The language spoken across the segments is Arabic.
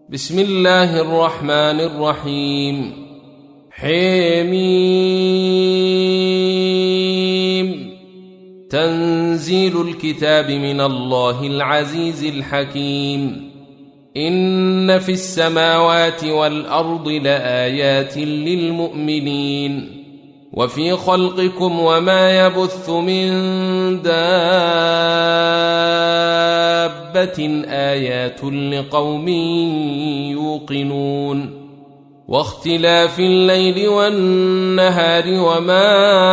بسم الله الرحمن الرحيم. حميم. تنزيل الكتاب من الله العزيز الحكيم. إن في السماوات والأرض لآيات للمؤمنين وفي خلقكم وما يبث من دابة آيات لقوم يوقنون واختلاف الليل والنهار وما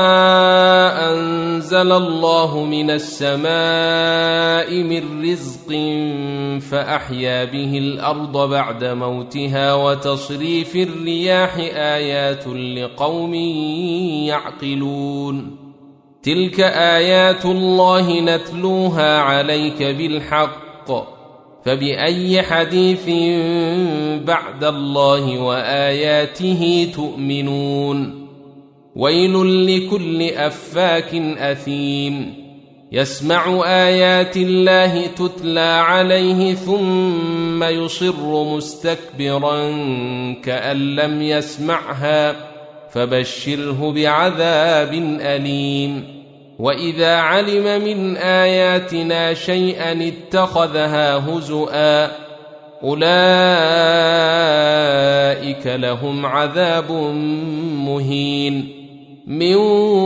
أنزل الله من السماء من رزق فأحيا به الأرض بعد موتها وتصريف الرياح آيات لقوم يعقلون. تلك آيات الله نتلوها عليك بالحق فبأي حديث بعد الله وآياته تؤمنون. ويل لكل أفاك أثيم يسمع آيات الله تتلى عليه ثم يصر مستكبرا كأن لم يسمعها فبشره بعذاب أليم. وإذا علم من آياتنا شيئا اتخذها هزؤا أولئك لهم عذاب مهين من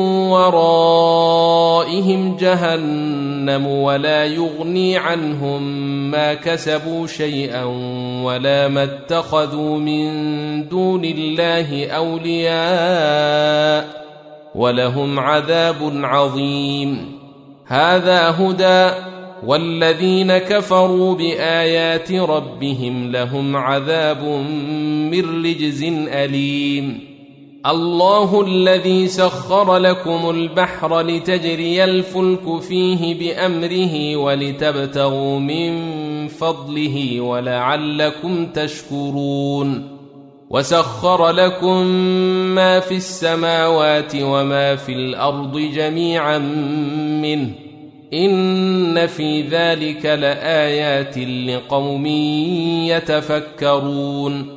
ورائهم جهنم ولا يغني عنهم ما كسبوا شيئا ولا ما اتخذوا من دون الله أولياء ولهم عذاب عظيم. هذا هدى والذين كفروا بآيات ربهم لهم عذاب من رجز أليم. الله الذي سخر لكم البحر لتجري الفلك فيه بأمره ولتبتغوا من فضله ولعلكم تشكرون. وسخر لكم ما في السماوات وما في الأرض جميعا منه إن في ذلك لآيات لقوم يتفكرون.